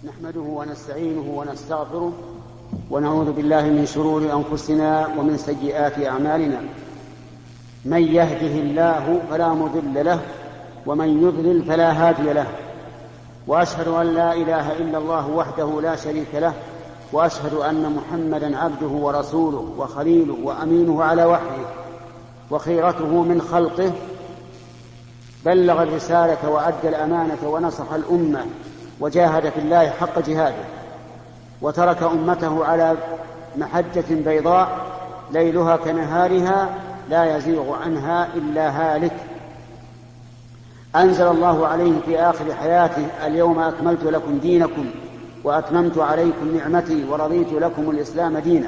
نحمده ونستعينه ونستغفره ونعوذ بالله من شرور أنفسنا ومن سيئات أعمالنا. من يهده الله فلا مضل له ومن يضلل فلا هادي له، وأشهد أن لا إله إلا الله وحده لا شريك له، وأشهد أن محمدا عبده ورسوله وخليله وأمينه على وحيه وخيرته من خلقه، بلغ الرسالة وأدى الأمانة ونصح الأمة وجاهد في الله حق جهاده، وترك أمته على محجة بيضاء ليلها كنهارها لا يزيغ عنها إلا هالك. أنزل الله عليه في آخر حياته: اليوم أكملت لكم دينكم وأتممت عليكم نعمتي ورضيت لكم الإسلام دينا.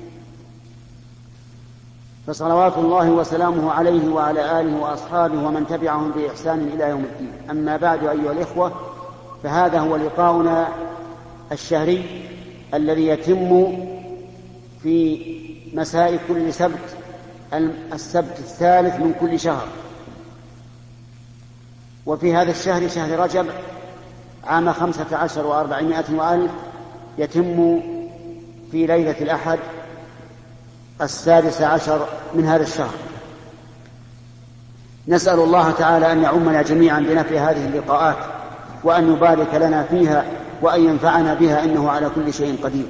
فصلوات الله وسلامه عليه وعلى آله وأصحابه ومن تبعهم بإحسان إلى يوم الدين. أما بعد، أيها الإخوة، فهذا هو لقاؤنا الشهري الذي يتم في مساء كل سبت، السبت الثالث من كل شهر. وفي هذا الشهر، شهر رجب، عام 15 و400 وألف، يتم في ليلة الأحد 16 من هذا الشهر. نسأل الله تعالى أن يعمنا جميعا بنفع هذه اللقاءات، وأن يبارك لنا فيها، وأن ينفعنا بها، إنه على كل شيء قدير.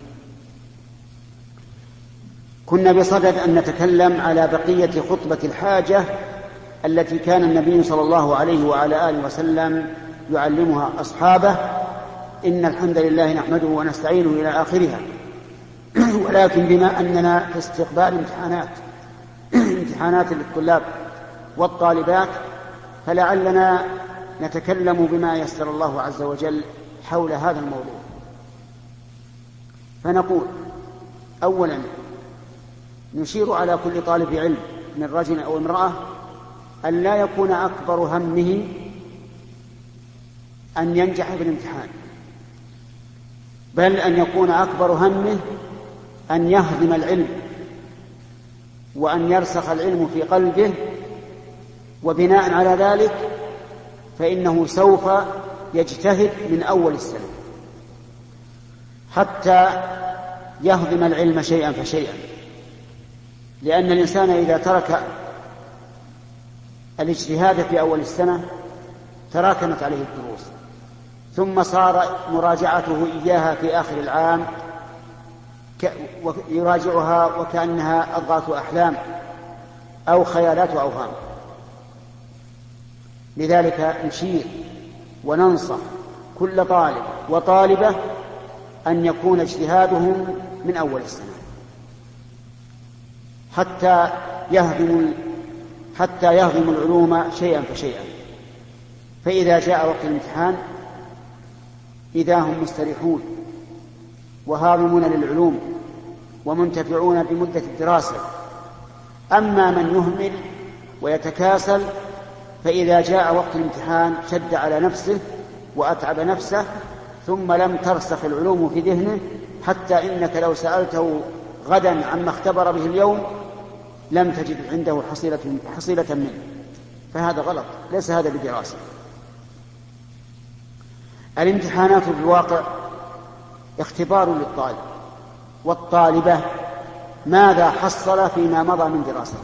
كنا بصدد أن نتكلم على بقية خطبة الحاجة التي كان النبي صلى الله عليه وعلى آله وسلم يعلمها أصحابه: إن الحمد لله نحمده ونستعينه إلى آخرها. ولكن بما أننا في استقبال امتحانات للطلاب والطالبات، فلعلنا نتكلم بما يسر الله عز وجل حول هذا الموضوع. فنقول: أولا، نشير على كل طالب علم من رجل أو امرأة أن لا يكون أكبر همه أن ينجح في الامتحان، بل أن يكون أكبر همه أن يهضم العلم وأن يرسخ العلم في قلبه، وبناء على ذلك فإنه سوف يجتهد من أول السنة حتى يهضم العلم شيئا فشيئا. لأن الإنسان إذا ترك الاجتهاد في أول السنة تراكمت عليه الدروس، ثم صار مراجعته إياها في آخر العام يراجعها وكأنها أضغاث أحلام أو خيالات أوهام. لذلك نشير وننصح كل طالب وطالبة أن يكون اجتهادهم من أول السنة حتى يهضم العلوم شيئا فشيئا، فإذا جاء وقت الامتحان إذا هم مستريحون وهاضمون للعلوم ومنتفعون بمدة الدراسة. أما من يهمل ويتكاسل، فإذا جاء وقت الامتحان شد على نفسه وأتعب نفسه، ثم لم ترسخ العلوم في ذهنه، حتى إنك لو سألته غدا عما اختبر به اليوم لم تجد عنده حصيلة منه. فهذا غلط، ليس هذا بدراسة. الامتحانات في الواقع اختبار للطالب والطالبة ماذا حصل فيما مضى من دراسته،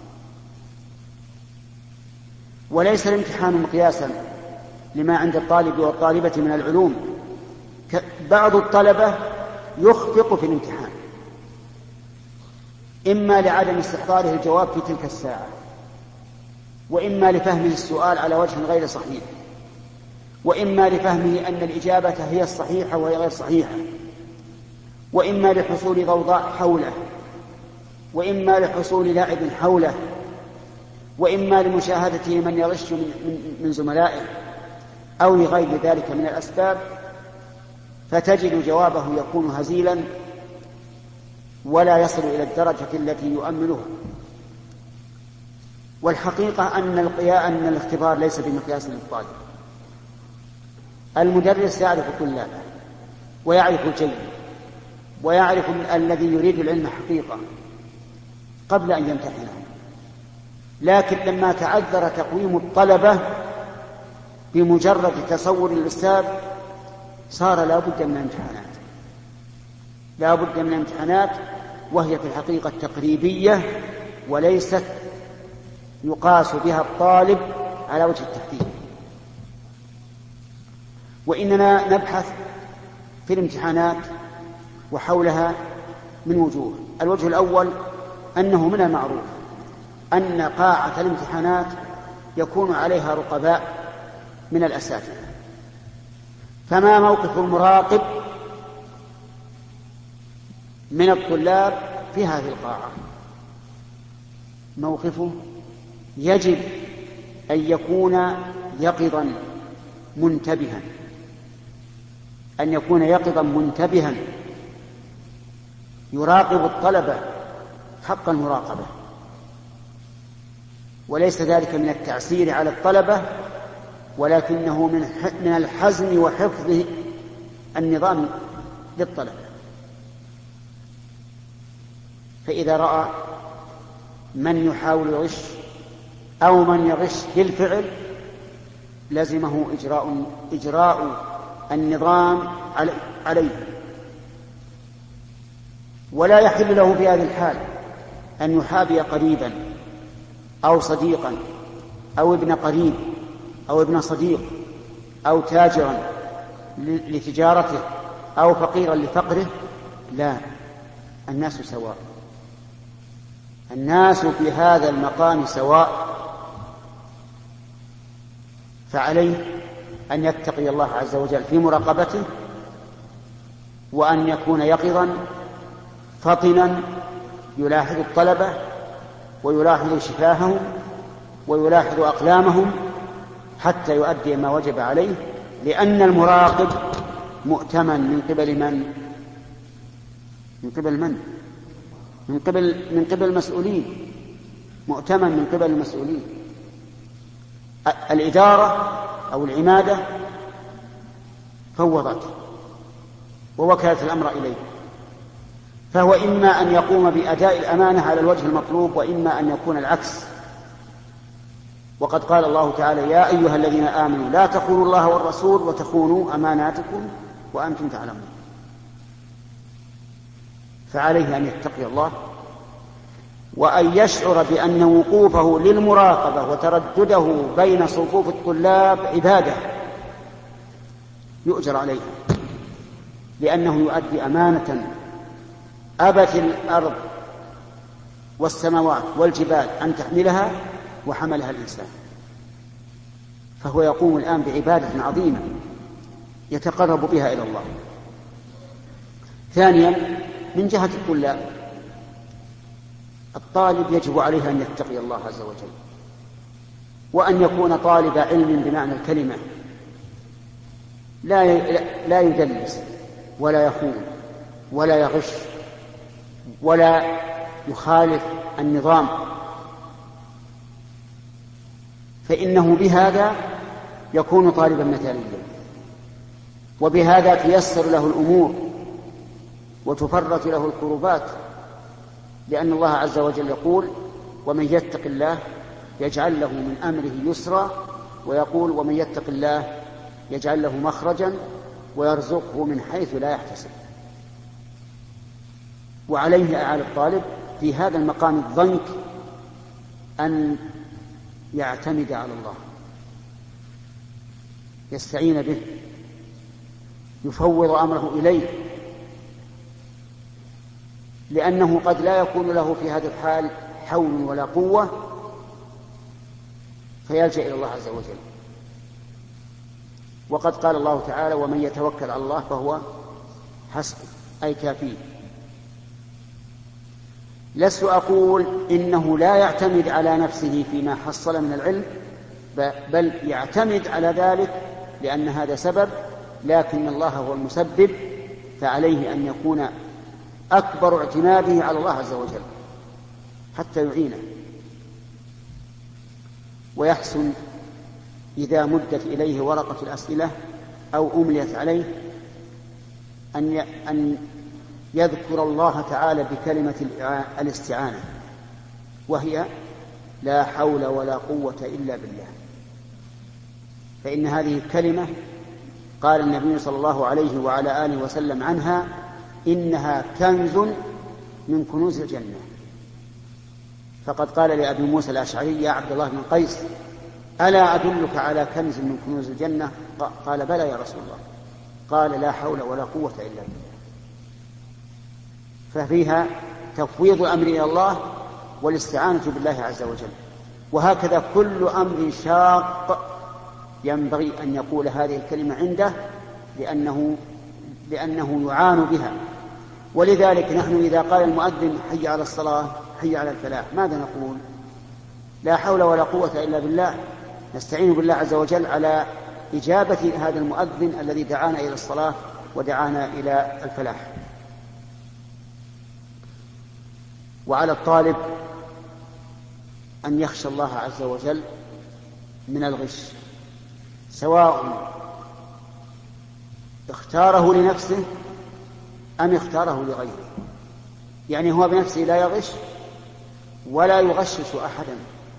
وليس الامتحان مقياسا لما عند الطالب والطالبة من العلوم. بعض الطلبة يخفق في الامتحان، إما لعدم استحضاره الجواب في تلك الساعة، وإما لفهمه السؤال على وجه غير صحيح، وإما لفهمه أن الإجابة هي الصحيحة وهي غير صحيحة، وإما لحصول ضوضاء حوله، وإما لحصول لاعب حوله، وإما لمشاهدته من يغش من زملائه، أو لغير ذلك من الأسباب، فتجد جوابه يكون هزيلا ولا يصل إلى الدرجة التي يؤمله. والحقيقة أن الاختبار ليس بمقياس للطالب. المدرس يعرف طلابه ويعرف الجيد ويعرف الذي يريد العلم حقيقة قبل أن يمتحنه، لكن لما تعذر تقويم الطلبة بمجرد تصور الأستاذ صار لا بد من الامتحانات، لا بد من الامتحانات، وهي في الحقيقة تقريبية وليست يقاس بها الطالب على وجه التحديد. وإننا نبحث في الامتحانات وحولها من وجوه. الوجه الأول أنه من المعروف أن قاعة الامتحانات يكون عليها رقباء من الأساتذة، فما موقف المراقب من الطلاب في هذه القاعة؟ موقفه يجب أن يكون يقظا منتبها، أن يكون يقظا منتبها يراقب الطلبة حق المراقبة، وليس ذلك من التعسير على الطلبة، ولكنه من الحزم وحفظ النظام للطلبة. فإذا رأى من يحاول يغش أو من يغش بالفعل لزمه إجراء النظام عليه، ولا يحل له في هذه الحال أن يحابي قريبا أو صديقا أو ابن قريب أو ابن صديق أو تاجرا لتجارته أو فقيرا لفقره. لا، الناس سواء، الناس في هذا المقام سواء، فعليه أن يتقي الله عز وجل في مراقبته، وأن يكون يقظا فطنا يلاحظ الطلبة ويلاحظ شفاههم ويلاحظ أقلامهم حتى يؤدي ما وجب عليه، لأن المراقب مؤتمن من قبل من؟ من قبل المسؤولين، مؤتمن من قبل المسؤولين. الإدارة أو العمادة فوضته ووكلت الأمر إليه، فهو إما أن يقوم بأداء الأمانة على الوجه المطلوب، وإما أن يكون العكس. وقد قال الله تعالى: يا أيها الذين آمنوا لا تخونوا الله والرسول وتخونوا أماناتكم وأنتم تعلمون. فعليه أن يتقي الله، وأن يشعر بأن وقوفه للمراقبة وتردده بين صفوف الطلاب عبادة يؤجر عليها، لأنه يؤدي أمانة أبت الأرض والسماوات والجبال أن تحملها وحملها الإنسان، فهو يقوم الآن بعبادة عظيمة يتقرب بها إلى الله. ثانيا، من جهة الطلاب، الطالب يجب عليه أن يتقي الله عز وجل، وأن يكون طالب علم بمعنى الكلمة، لا يدلس ولا يخون ولا يغش ولا يخالف النظام، فإنه بهذا يكون طالبا مثاليا، وبهذا تيسر له الأمور وتفرج له الكربات، لأن الله عز وجل يقول: ومن يتق الله يجعل له من أمره يسرا، ويقول: ومن يتق الله يجعل له مخرجا ويرزقه من حيث لا يحتسب. وعليه على الطالب في هذا المقام الضنك أن يعتمد على الله، يستعين به، يفوض أمره إليه، لأنه قد لا يكون له في هذا الحال حول ولا قوة فيلجأ إلى الله عز وجل. وقد قال الله تعالى: ومن يتوكل على الله فهو حسبه، أي كافيه. لست أقول إنه لا يعتمد على نفسه فيما حصل من العلم، بل يعتمد على ذلك لأن هذا سبب، لكن الله هو المسبب، فعليه أن يكون أكبر اعتماده على الله عز وجل حتى يعينه. ويحسن إذا مدت إليه ورقة الأسئلة أو أمليت عليه أن يذكر الله تعالى بكلمة الاستعانة، وهي: لا حول ولا قوة إلا بالله. فإن هذه الكلمة قال النبي صلى الله عليه وعلى آله وسلم عنها: إنها كنز من كنوز الجنة. فقد قال لأبي موسى الأشعري: يا عبد الله بن قيس، ألا أدلك على كنز من كنوز الجنة؟ قال: بلى يا رسول الله. قال: لا حول ولا قوة إلا بالله. ففيها تفويض الأمر إلى الله والاستعانة بالله عز وجل. وهكذا كل أمر شاق ينبغي أن يقول هذه الكلمة عنده، لأنه يعان بها. ولذلك نحن إذا قال المؤذن: حي على الصلاة، حي على الفلاح، ماذا نقول؟ لا حول ولا قوة إلا بالله. نستعين بالله عز وجل على إجابة هذا المؤذن الذي دعانا إلى الصلاة ودعانا إلى الفلاح. وعلى الطالب أن يخشى الله عز وجل من الغش، سواء اختاره لنفسه أم اختاره لغيره. يعني هو بنفسه لا يغش ولا يغشش أحدا،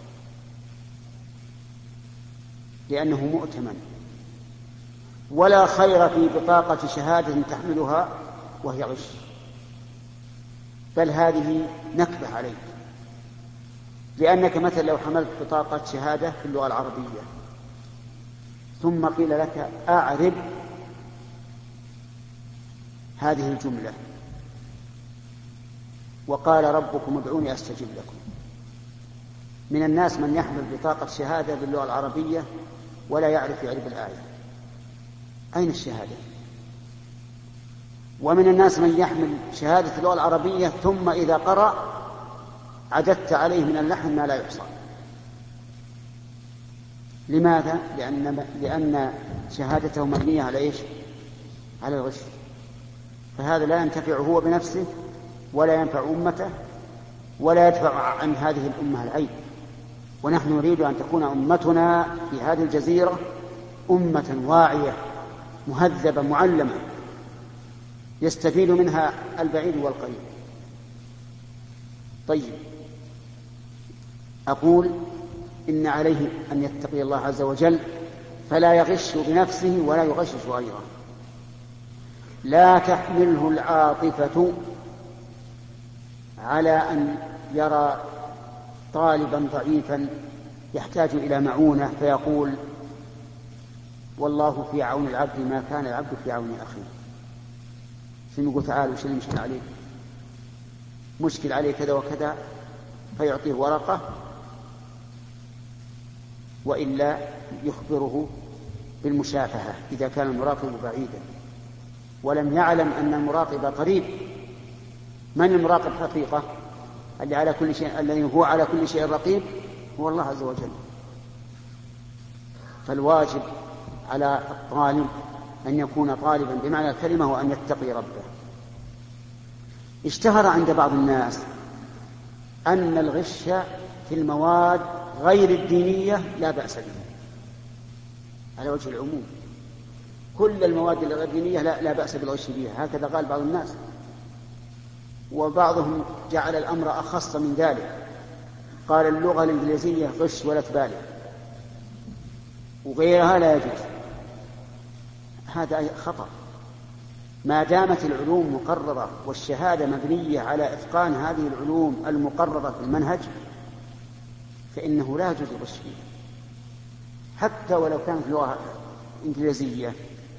لأنه مؤتمن. ولا خير في بطاقة شهادة تحملها وهي غش، بل هذه نكبة عليك. لأنك مثلا لو حملت بطاقة شهادة في اللغة العربية ثم قيل لك: أعرب هذه الجملة، وقال: ربكم ادعوني أستجب لكم. من الناس من يحمل بطاقة شهادة باللغة العربية ولا يعرف الآية، أين الشهادة؟ ومن الناس من يحمل شهادة اللغة العربية ثم إذا قرأ عددت عليه من اللحن ما لا يحصى. لماذا؟ لأن شهادته مبنية على إيش؟ على الغش. فهذا لا ينتفع هو بنفسه ولا ينفع أمته ولا يدفع عن هذه الأمة العيب. ونحن نريد أن تكون أمتنا في هذه الجزيرة أمة واعية مهذبة معلمة يستفيد منها البعيد والقريب. طيب، أقول إن عليه أن يتقي الله عز وجل فلا يغش بنفسه ولا يغشش غيره. لا تحمله العاطفة على أن يرى طالبا ضعيفا يحتاج إلى معونة فيقول: والله في عون العبد ما كان العبد في عون أخيه. شنو يقول؟ تعال وش المشكلة عليك؟ مشكل عليه كذا وكذا، فيعطيه ورقة، وإلا يخبره بالمشافهة إذا كان المراقب بعيدا ولم يعلم أن المراقب قريب. من المراقب حقيقة؟ الذي هو على كل شيء رقيب هو الله عز وجل. فالواجب على الطالب أن يكون طالبا بمعنى الكلمة وأن يتقي ربه. اشتهر عند بعض الناس أن الغش في المواد غير الدينية لا بأس بها على وجه العموم. كل المواد الغير الدينية لا بأس بالغش فيها، هكذا قال بعض الناس. وبعضهم جعل الأمر أخص من ذلك، قال: اللغة الإنجليزية غش ولا تبالي، وغيرها لا يجوز. هذا خطأ. ما دامت العلوم مقررة والشهادة مبنية على إتقان هذه العلوم المقررة في المنهج فإنه لا يجوز الغش فيها، حتى ولو كانت لغة إنجليزية.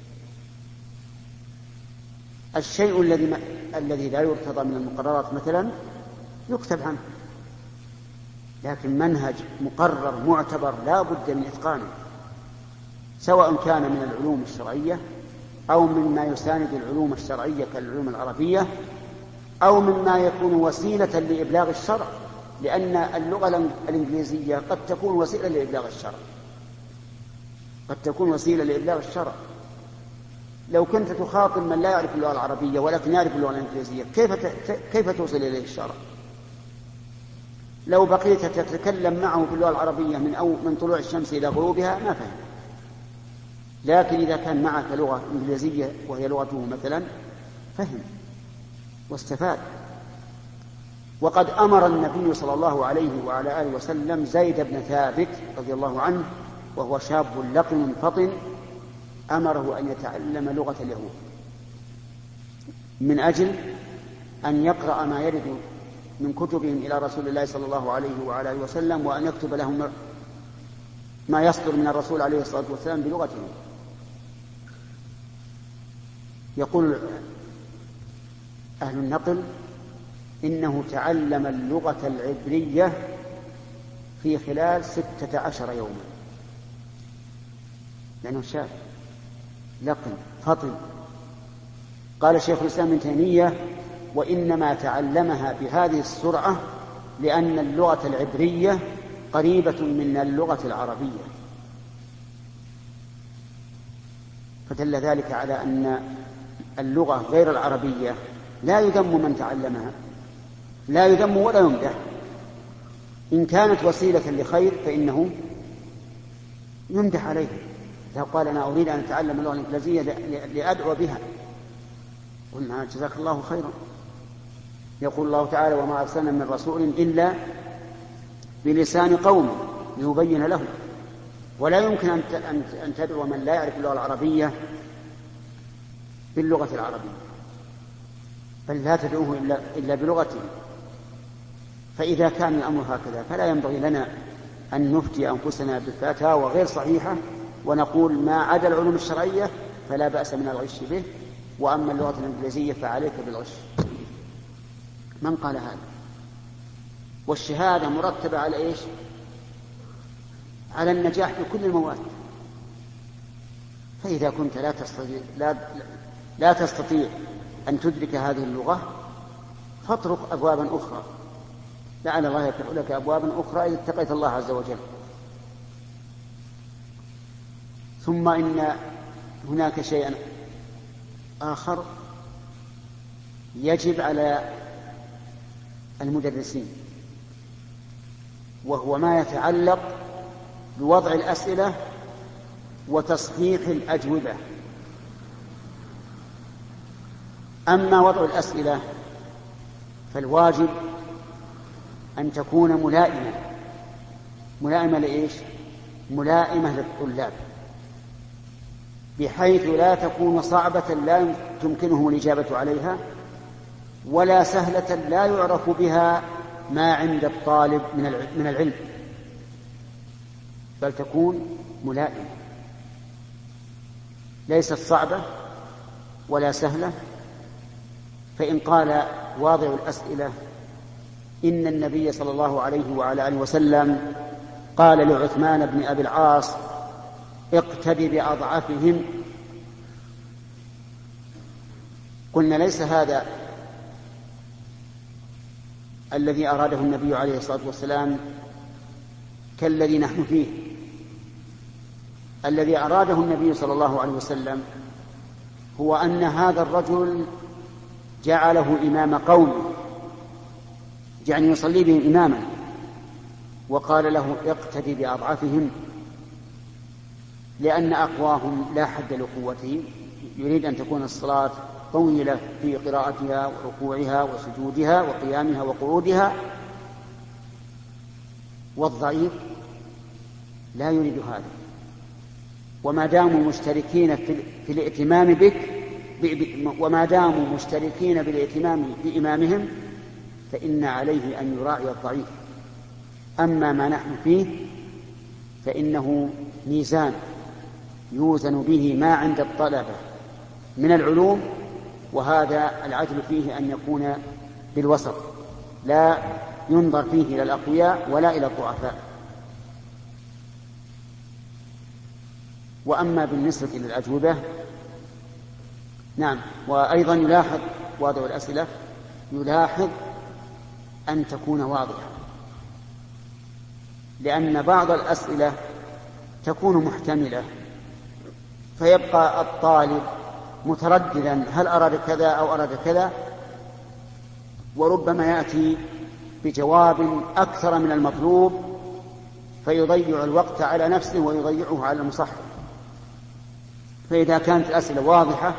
الشيء الذي لا يرتضى من المقررات مثلا يكتب عنه، لكن منهج مقرر معتبر لا بد من إتقانه، سواء كان من العلوم الشرعية أو مما يساند العلوم الشرعية كالعلوم العربية أو مما يكون وسيلة لإبلاغ الشرع، لأن اللغة الإنجليزية قد تكون وسيلة لإبلاغ الشرع، قد تكون وسيلة لإبلاغ الشرع. لو كنت تخاطب من لا يعرف اللغة العربية ولكن يعرف اللغة الإنجليزية كيف توصل إليه الشرع؟ لو بقيت تتكلم معه باللغة العربية من طلوع الشمس إلى غروبها ما فهم. لكن إذا كان معك لغة إنجليزية وهي لغته مثلا فهم واستفاد. وقد أمر النبي صلى الله عليه وعلى آله وسلم زيد بن ثابت رضي الله عنه، وهو شاب لقن فطن، أمره أن يتعلم لغة اليهود من أجل أن يقرأ ما يرد من كتبهم إلى رسول الله صلى الله عليه وعلى آله وسلم، وأن يكتب لهم ما يصدر من الرسول عليه الصلاة والسلام بلغتهم. يقول أهل النقل إنه تعلم اللغة العبرية في خلال 16 يوما، لأنه شاب لقن فطن. قال شيخ الإسلام ابن تيمية: وإنما تعلمها بهذه السرعة لأن اللغة العبرية قريبة من اللغة العربية، فدل ذلك على أن اللغة غير العربية لا يذم من تعلمها، لا يذم ولا يمدح. إن كانت وسيلة لخير فإنه يمدح عليه. إذا قال: أنا أريد أن أتعلم اللغة الإنجليزية لأدعو بها، قلنا: جزاك الله خيرا. يقول الله تعالى: وما أرسلنا من رسول إلا بلسان قوم ليبين له. ولا يمكن أن تدعو من لا يعرف اللغة العربية باللغة العربية، بل لا تدعوه إلا بلغته. فإذا كان الأمر هكذا فلا ينبغي لنا أن نفتي أنفسنا بفتاوى غير صحيحة ونقول ما عدا العلوم الشرعية فلا بأس من الغش به، وأما اللغة الإنجليزية فعليك بالغش. من قال هذا؟ والشهادة مرتبة على إيش؟ على النجاح في كل المواد. فإذا كنت لا تستطيع أن تدرك هذه اللغة فاطرق أبوابا أخرى، لعل الله يفتح لك أبوابا أخرى إذا اتقيت الله عز وجل. ثم إن هناك شيئا آخر يجب على المدرسين، وهو ما يتعلق بوضع الأسئلة وتصحيح الأجوبة. أما وضع الأسئلة فالواجب أن تكون ملائمة لإيش؟ ملائمة للطلاب، بحيث لا تكون صعبة لا تمكنهم الإجابة عليها، ولا سهلة لا يعرف بها ما عند الطالب من العلم، بل تكون ملائمة، ليست صعبة ولا سهلة. فإن قال واضع الأسئلة: إن النبي صلى الله عليه وعلى آله وسلم قال لعثمان بن أبي العاص: اقتد بأضعفهم، قلنا ليس هذا الذي أراده النبي عليه الصلاة والسلام كالذي نحن فيه. الذي أراده النبي صلى الله عليه وسلم هو أن هذا الرجل جعله إمام قومه، يعني يصلي بهم إماما، وقال له: اقتدي بأضعفهم، لأن أقواهم لا حد لقوتهم. يريد أن تكون الصلاة طويلة في قراءتها وركوعها وسجودها وقيامها وقعودها، والضعيف لا يريد هذا. وما داموا مشتركين في الائتمام بك، وما داموا مشتركين بالائتمام بإمامهم، فإن عليه أن يراعي الضعيف. أما ما نحن فيه فإنه ميزان يوزن به ما عند الطلبة من العلوم، وهذا العدل فيه أن يكون بالوسط، لا ينظر فيه إلى الأقوياء ولا إلى الضعفاء. وأما بالنسبة للأجوبة، نعم، وأيضا يلاحظ واضع الأسئلة يلاحظ أن تكون واضحة، لأن بعض الأسئلة تكون محتملة، فيبقى الطالب مترددا هل أراد كذا أو أراد كذا، وربما يأتي بجواب أكثر من المطلوب فيضيع الوقت على نفسه ويضيعه على المصحح. فإذا كانت الأسئلة واضحة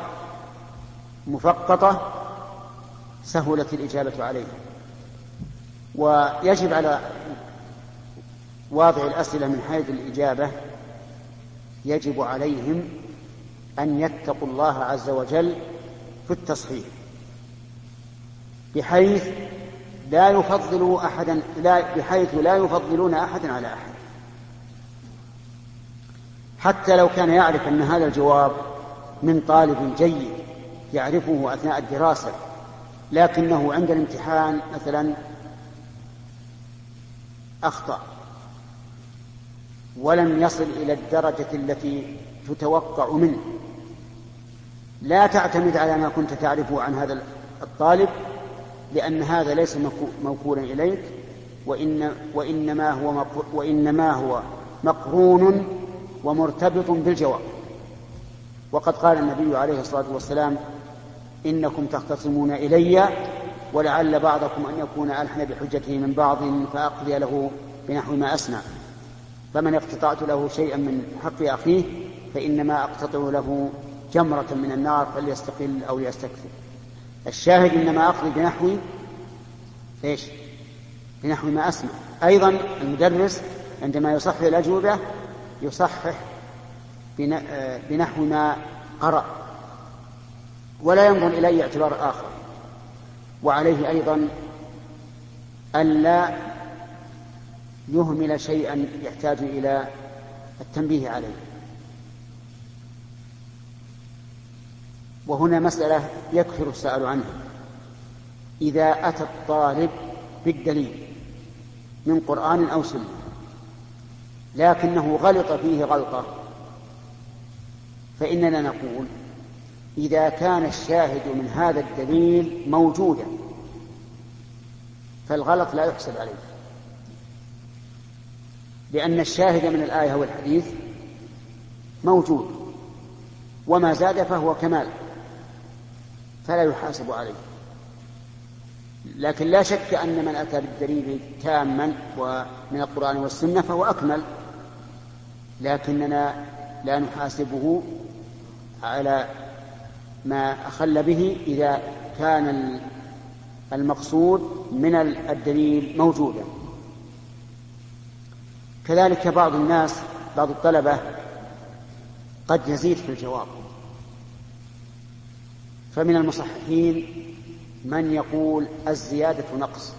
مفقطة سهلت الإجابة عليها. ويجب على واضع الأسئلة من حيث الإجابة، يجب عليهم أن يتقوا الله عز وجل في التصحيح، بحيث لا يفضلون أحدا على أحد، حتى لو كان يعرف أن هذا الجواب من طالب جيد يعرفه أثناء الدراسة، لكنه عند الامتحان مثلا أخطأ ولم يصل إلى الدرجة التي تتوقع منه. لا تعتمد على ما كنت تعرفه عن هذا الطالب، لأن هذا ليس موكولا إليك، وإنما هو مقرون ومرتبط بالجواب. وقد قال النبي عليه الصلاة والسلام: إنكم تختصمون إلي ولعل بعضكم أن يكون ألحن بحجته من بعض فأقضي له بنحو ما أسمع، فمن اقتطعت له شيئا من حق أخيه فإنما أقتطع له جمرة من النار فليستقل أو ليستكثر. الشاهد إنما أقضي بنحو ما أسمع. أيضا المدرس عندما يصحح الأجوبة يصحح بنحو ما قرأ، ولا ينظر إلى أي اعتبار آخر. وعليه أيضا ألا يهمل شيئا يحتاج إلى التنبيه عليه. وهنا مسألة يكثر السؤال عنها: إذا أتى الطالب بالدليل من قرآن أو سنة لكنه غلط فيه غلطة، فإننا نقول: إذا كان الشاهد من هذا الدليل موجودا فالغلط لا يحسب عليه، لأن الشاهد من الآية والحديث موجود، وما زاد فهو كمال فلا يحاسب عليه. لكن لا شك أن من أتى بالدليل تاما ومن القرآن والسنة فهو أكمل، لكننا لا نحاسبه على ما أخل به إذا كان المقصود من الدليل موجودا. كذلك بعض الطلبة قد يزيد في الجواب، فمن المصححين من يقول الزيادة نقص،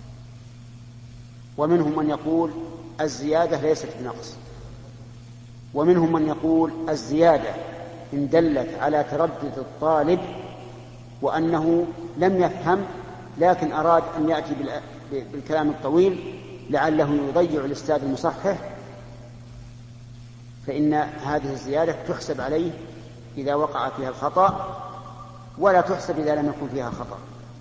ومنهم من يقول الزيادة ليست بنقص، ومنهم من يقول الزيادة إن دلت على تردد الطالب وأنه لم يفهم لكن أراد أن يأتي بالكلام الطويل لعله يضيع الأستاذ المصحح، فإن هذه الزيادة تحسب عليه إذا وقع فيها الخطأ، ولا تحسب إذا لم يكن فيها خطأ.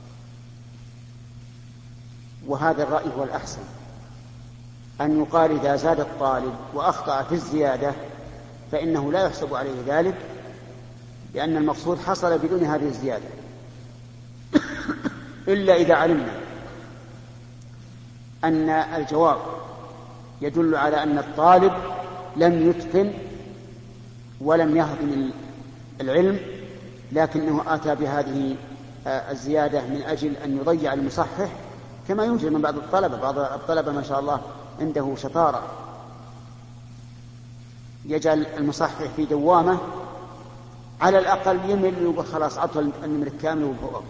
وهذا الرأي هو الأحسن، أن يقال إذا زاد الطالب وأخطأ في الزيادة فإنه لا يحسب عليه ذلك، لأن المقصود حصل بدون هذه الزيادة، إلا إذا علمنا أن الجواب يدل على أن الطالب لم يتقن ولم يهضم العلم، لكنه أتى بهذه الزيادة من أجل أن يضيع المصحح، كما يوجد من بعض الطلبة ما شاء الله عنده شطارة، يجعل المصحح في دوامة على الأقل يمل ويقول خلاص عطل النمر الكامل وفوق.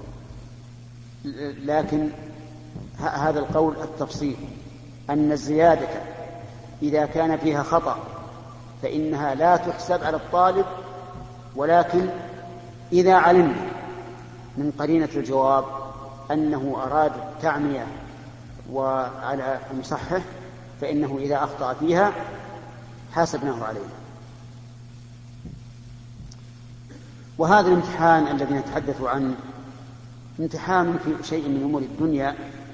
لكن هذا القول التفصيل أن الزيادة إذا كان فيها خطأ فإنها لا تحسب على الطالب، ولكن إذا علمنا من قرينة الجواب أنه أراد التعمية وعلى المصحح فإنه إذا أخطأ فيها حاسبناه عليه. وهذا الامتحان الذي نتحدث عنه امتحان في شيء من أمور الدنيا،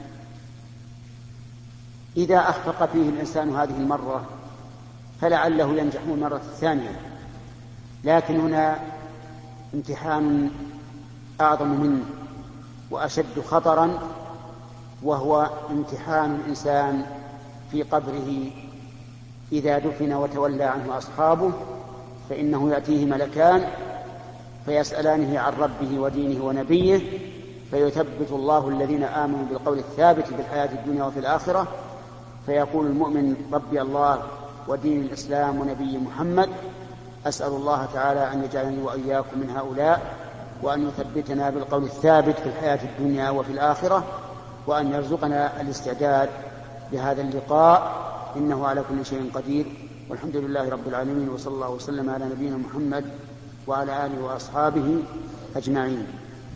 إذا أخفق فيه الإنسان هذه المرة فلعله ينجح المرة الثانية، لكن هنا امتحان أعظم منه وأشد خطرا، وهو امتحان الإنسان في قبره إذا دفن وتولى عنه أصحابه، فإنه يأتيه ملكان فيسألانه عن ربه ودينه ونبيه، فيثبت الله الذين آمنوا بالقول الثابت في الحياة الدنيا وفي الآخرة، فيقول المؤمن ربي الله ودين الإسلام ونبي محمد، أسأل الله تعالى أن يجعلني وإياكم من هؤلاء، وأن يثبتنا بالقول الثابت في الحياة الدنيا وفي الآخرة، وأن يرزقنا الاستعداد لهذا اللقاء، إنه على كل شيء قدير. والحمد لله رب العالمين، وصلى الله وسلم على نبينا محمد وعلى آله وأصحابه أجمعين.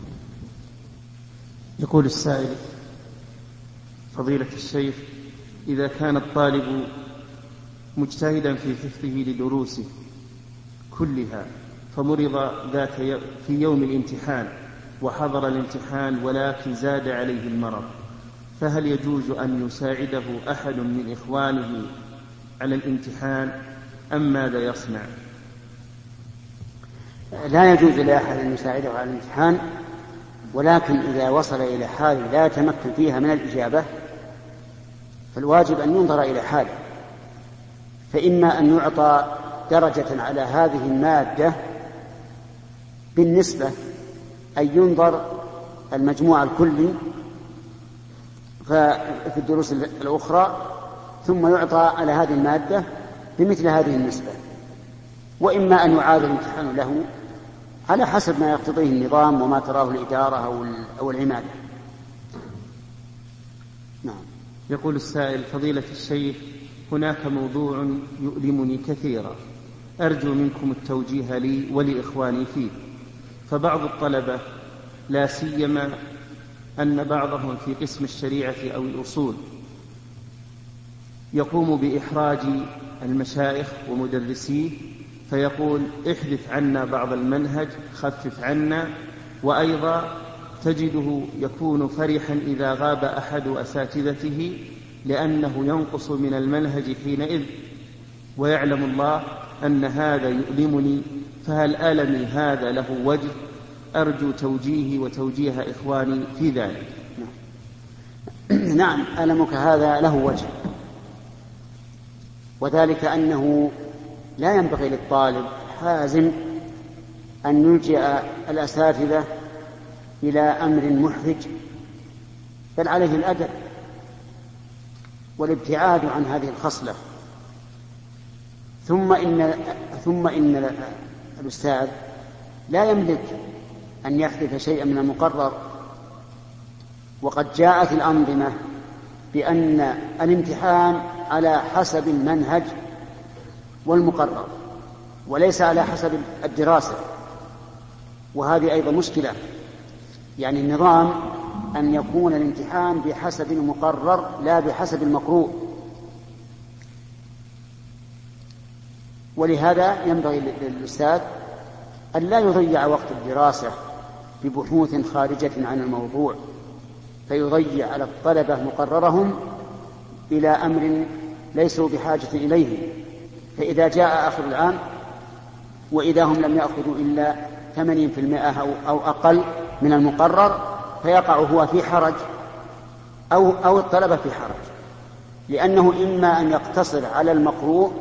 يقول السائل: فضيلة الشيخ، إذا كان الطالب مجتهدا في حفظه لدروسه كلها، فمرض في يوم الامتحان وحضر الامتحان ولكن زاد عليه المرض، فهل يجوز أن يساعده أحد من إخوانه على الامتحان أم ماذا يصنع؟ لا يجوز لأحد أن يساعده على الامتحان، ولكن إذا وصل إلى حال لا يتمكن فيها من الإجابة فالواجب أن ينظر إلى حاله، فإما أن يعطى درجة على هذه المادة بالنسبة، أن ينظر المجموع الكلي في الدروس الأخرى ثم يعطى على هذه المادة بمثل هذه النسبة، وإما أن يعاد الامتحان له على حسب ما يقتضيه النظام وما تراه الإدارة أو العمادة. نعم. يقول السائل: فضيلة الشيخ، هناك موضوع يؤلمني كثيرا، أرجو منكم التوجيه لي ولإخواني فيه. فبعض الطلبة، لا سيما أن بعضهم في قسم الشريعة أو الأصول، يقوم بإحراج المشايخ ومدرسيه، فيقول: احذف عنا بعض المنهج، خفف عنا. وأيضا تجده يكون فرحا إذا غاب أحد أساتذته لأنه ينقص من المنهج حينئذ، ويعلم الله أن هذا يؤلمني، فهل ألمي هذا له وجه؟ أرجو توجيهي وتوجيه إخواني في ذلك. نعم، ألمك هذا له وجه، وذلك أنه لا ينبغي للطالب حازم أن يلجئ الأساتذة إلى أمر محرج، بل عليه الأدب والابتعاد عن هذه الخصلة. ثم إن الأستاذ لا يملك أن يحذف شيئا من المقرر، وقد جاءت الأنظمة بأن الامتحان على حسب المنهج والمقرر وليس على حسب الدراسة، وهذه أيضا مشكلة. يعني النظام أن يكون الامتحان بحسب المقرر لا بحسب المقروء، ولهذا ينبغي للأستاذ أن لا يضيع وقت الدراسة ببحوث خارجة عن الموضوع، فيضيع على الطلبة مقررهم إلى أمر ليسوا بحاجة إليه، فإذا جاء آخر العام وإذا هم لم يأخذوا إلا 80% أو أقل من المقرر، فيقع هو في حرج أو الطلبة في حرج، لأنه إما أن يقتصر على المقروء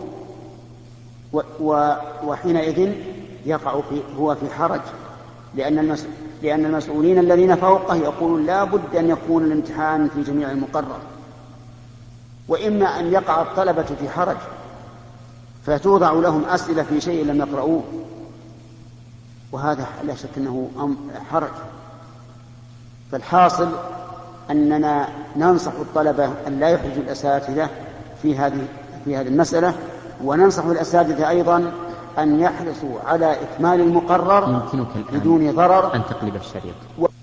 وحينئذ يقع هو في حرج، لأن المسؤولين الذين فوقه يقولون لا بد أن يكون الامتحان في جميع المقرر، وإما أن يقع الطلبة في حرج فتوضع لهم أسئلة في شيء لم يقرؤوه، وهذا لا شك أنه حرج. فالحاصل أننا ننصح الطلبة أن لا يحرجوا الأساتذة في هذه المسألة، وننصح الأساتذة أيضا أن يحرصوا على إكمال المقرر بدون ضرر. أن تقلب الشريط.